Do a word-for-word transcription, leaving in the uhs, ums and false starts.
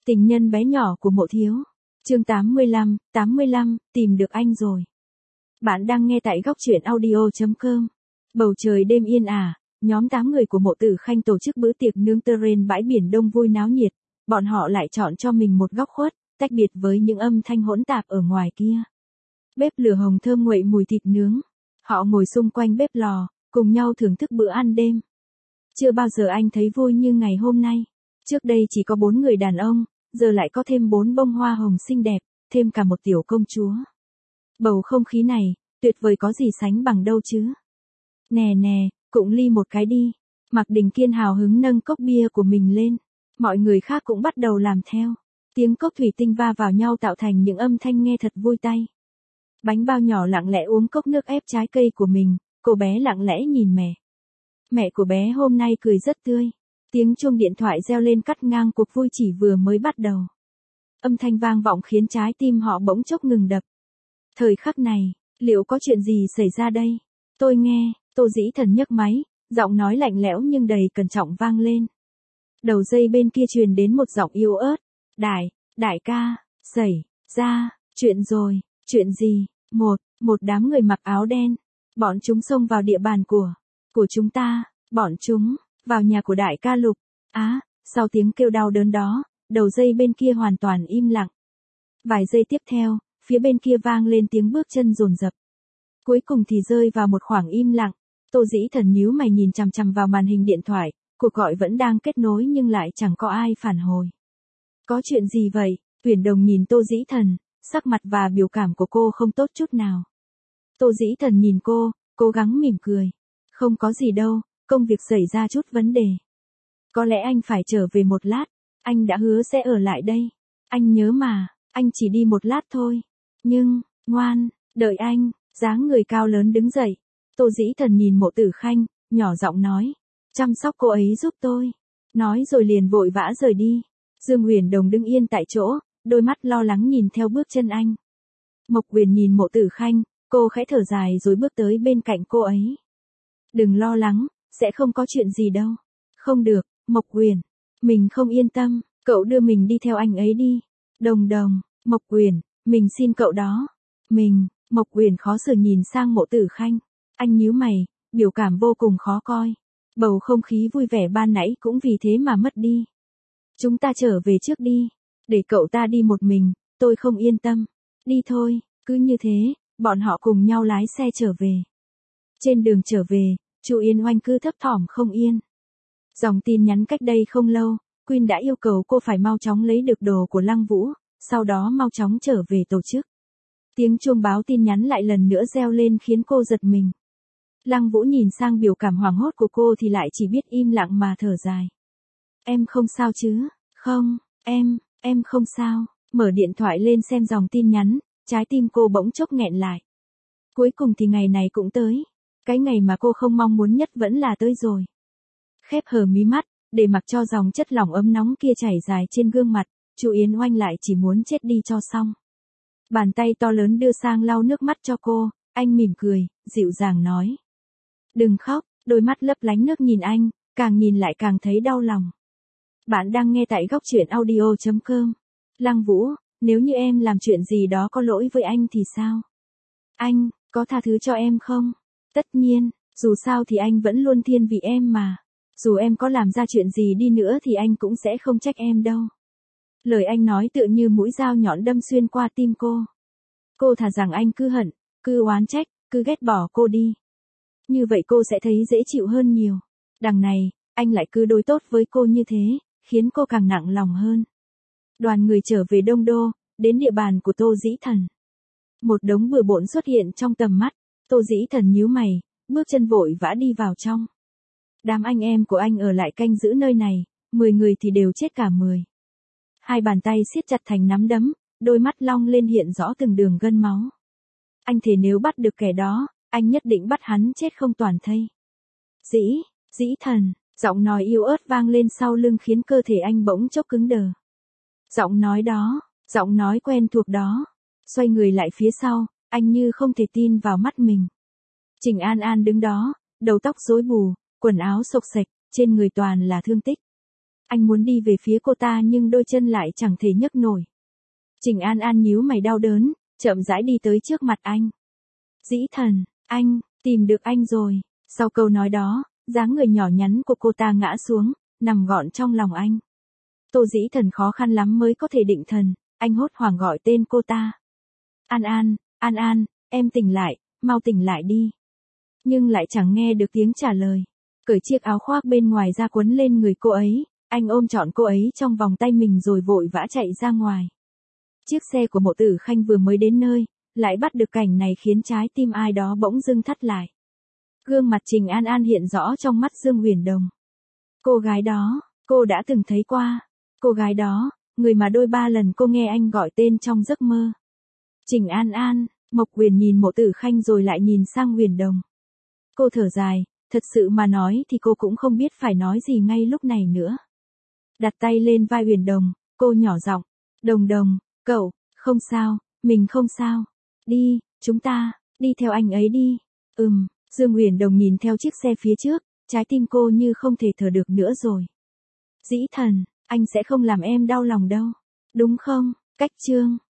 Tình nhân bé nhỏ của Mộ Thiếu. Chương tám mươi lăm, tám mươi lăm, tìm được anh rồi. Bạn đang nghe tại góc truyện audio chấm com. Bầu trời đêm yên ả, nhóm tám người của Mộ Tử Khanh tổ chức bữa tiệc nướng terrain bãi biển đông vui náo nhiệt, bọn họ lại chọn cho mình một góc khuất, tách biệt với những âm thanh hỗn tạp ở ngoài kia. Bếp lửa hồng thơm nguội mùi thịt nướng. Họ ngồi xung quanh bếp lò, cùng nhau thưởng thức bữa ăn đêm. Chưa bao giờ anh thấy vui như ngày hôm nay. Trước đây chỉ có bốn người đàn ông, giờ lại có thêm bốn bông hoa hồng xinh đẹp, thêm cả một tiểu công chúa. Bầu không khí này, tuyệt vời có gì sánh bằng đâu chứ. Nè nè, cụng ly một cái đi. Mạc Đình Kiên hào hứng nâng cốc bia của mình lên. Mọi người khác cũng bắt đầu làm theo. Tiếng cốc thủy tinh va vào nhau tạo thành những âm thanh nghe thật vui tai. Bánh bao nhỏ lặng lẽ uống cốc nước ép trái cây của mình, cô bé lặng lẽ nhìn mẹ. Mẹ của bé hôm nay cười rất tươi. Tiếng chuông điện thoại reo lên cắt ngang cuộc vui chỉ vừa mới bắt đầu. Âm thanh vang vọng khiến trái tim họ bỗng chốc ngừng đập. Thời khắc này, liệu có chuyện gì xảy ra đây? Tôi nghe, Tô Dĩ Thần nhấc máy, giọng nói lạnh lẽo nhưng đầy cẩn trọng vang lên. Đầu dây bên kia truyền đến một giọng yếu ớt. Đại, đại ca, xảy ra, chuyện rồi, chuyện gì? Một, một đám người mặc áo đen. Bọn chúng xông vào địa bàn của, của chúng ta, bọn chúng, vào nhà của đại ca Lục. Á, sau tiếng kêu đau đớn đó, đầu dây bên kia hoàn toàn im lặng. Vài giây tiếp theo, phía bên kia vang lên tiếng bước chân dồn dập. Cuối cùng thì rơi vào một khoảng im lặng. Tô Dĩ Thần nhíu mày nhìn chằm chằm vào màn hình điện thoại, cuộc gọi vẫn đang kết nối nhưng lại chẳng có ai phản hồi. Có chuyện gì vậy? Uyển Đồng nhìn Tô Dĩ Thần, sắc mặt và biểu cảm của cô không tốt chút nào. Tô Dĩ Thần nhìn cô, cố gắng mỉm cười. Không có gì đâu, công việc xảy ra chút vấn đề. Có lẽ anh phải trở về một lát, anh đã hứa sẽ ở lại đây. Anh nhớ mà, anh chỉ đi một lát thôi. Nhưng, ngoan, đợi anh. Dáng người cao lớn đứng dậy. Tô Dĩ Thần nhìn Mộ Tử Khanh, nhỏ giọng nói. Chăm sóc cô ấy giúp tôi. Nói rồi liền vội vã rời đi. Dương Uyển Đồng đứng yên tại chỗ, đôi mắt lo lắng nhìn theo bước chân anh. Mộc Uyển nhìn Mộ Tử Khanh, cô khẽ thở dài rồi bước tới bên cạnh cô ấy. Đừng lo lắng, sẽ không có chuyện gì đâu. Không được, Mộc Uyển, mình không yên tâm, cậu đưa mình đi theo anh ấy đi. Đồng Đồng, Mộc Uyển, mình xin cậu đó. Mình, Mộc Uyển khó xử nhìn sang Mộ Tử Khanh. Anh nhíu mày, biểu cảm vô cùng khó coi. Bầu không khí vui vẻ ban nãy cũng vì thế mà mất đi. Chúng ta trở về trước đi. Để cậu ta đi một mình, tôi không yên tâm. Đi thôi, cứ như thế, bọn họ cùng nhau lái xe trở về. Trên đường trở về, Chu Yên Oanh cứ thấp thỏm không yên. Dòng tin nhắn cách đây không lâu, Quyên đã yêu cầu cô phải mau chóng lấy được đồ của Lăng Vũ, sau đó mau chóng trở về tổ chức. Tiếng chuông báo tin nhắn lại lần nữa reo lên khiến cô giật mình. Lăng Vũ nhìn sang biểu cảm hoảng hốt của cô thì lại chỉ biết im lặng mà thở dài. Em không sao chứ? Không, em, em không sao. Mở điện thoại lên xem dòng tin nhắn, trái tim cô bỗng chốc nghẹn lại. Cuối cùng thì ngày này cũng tới. Cái ngày mà cô không mong muốn nhất vẫn là tới rồi. Khép hờ mí mắt, để mặc cho dòng chất lỏng ấm nóng kia chảy dài trên gương mặt, Chu Yến Oanh lại chỉ muốn chết đi cho xong. Bàn tay to lớn đưa sang lau nước mắt cho cô, anh mỉm cười, dịu dàng nói. Đừng khóc, đôi mắt lấp lánh nước nhìn anh, càng nhìn lại càng thấy đau lòng. Bạn đang nghe tại góc truyện audio chấm com. Lăng Vũ, nếu như em làm chuyện gì đó có lỗi với anh thì sao? Anh, có tha thứ cho em không? Tất nhiên, dù sao thì anh vẫn luôn thiên vị em mà. Dù em có làm ra chuyện gì đi nữa thì anh cũng sẽ không trách em đâu. Lời anh nói tựa như mũi dao nhọn đâm xuyên qua tim cô. Cô thà rằng anh cứ hận, cứ oán trách, cứ ghét bỏ cô đi. Như vậy cô sẽ thấy dễ chịu hơn nhiều. Đằng này, anh lại cứ đối tốt với cô như thế, khiến cô càng nặng lòng hơn. Đoàn người trở về Đông Đô, đến địa bàn của Tô Dĩ Thần. Một đống bừa bộn xuất hiện trong tầm mắt, Tô Dĩ Thần nhíu mày, bước chân vội vã đi vào trong. Đám anh em của anh ở lại canh giữ nơi này, mười người thì đều chết cả mười. Hai bàn tay siết chặt thành nắm đấm, đôi mắt long lên hiện rõ từng đường gân máu. Anh thề nếu bắt được kẻ đó, anh nhất định bắt hắn chết không toàn thây. Dĩ, Dĩ Thần, giọng nói yếu ớt vang lên sau lưng khiến cơ thể anh bỗng chốc cứng đờ. Giọng nói đó, giọng nói quen thuộc đó. Xoay người lại phía sau, anh như không thể tin vào mắt mình. Trình An An đứng đó, đầu tóc rối bù, quần áo xộc xệch, trên người toàn là thương tích. Anh muốn đi về phía cô ta nhưng đôi chân lại chẳng thể nhấc nổi. Trình An An nhíu mày đau đớn, chậm rãi đi tới trước mặt anh. Dĩ Thần, anh, tìm được anh rồi. Sau câu nói đó, dáng người nhỏ nhắn của cô ta ngã xuống, nằm gọn trong lòng anh. Tô Dĩ Thần khó khăn lắm mới có thể định thần, anh hốt hoảng gọi tên cô ta. An An, An An, em tỉnh lại, mau tỉnh lại đi. Nhưng lại chẳng nghe được tiếng trả lời. Cởi chiếc áo khoác bên ngoài ra quấn lên người cô ấy, anh ôm trọn cô ấy trong vòng tay mình rồi vội vã chạy ra ngoài. Chiếc xe của Mộ Tử Khanh vừa mới đến nơi, lại bắt được cảnh này khiến trái tim ai đó bỗng dưng thắt lại. Gương mặt Trình An An hiện rõ trong mắt Dương Huyền Đồng. Cô gái đó, cô đã từng thấy qua. Cô gái đó, người mà đôi ba lần cô nghe anh gọi tên trong giấc mơ. Trình An An, Mộc Huyền nhìn Mộ Tử Khanh rồi lại nhìn sang Huyền Đồng. Cô thở dài, thật sự mà nói thì cô cũng không biết phải nói gì ngay lúc này nữa. Đặt tay lên vai Huyền Đồng, cô nhỏ giọng, Đồng Đồng, cậu, không sao, mình không sao. Đi, chúng ta, đi theo anh ấy đi. Ừm, Dương Huyền Đồng nhìn theo chiếc xe phía trước, trái tim cô như không thể thở được nữa rồi. Dĩ Thần, anh sẽ không làm em đau lòng đâu. Đúng không, Cách Trương?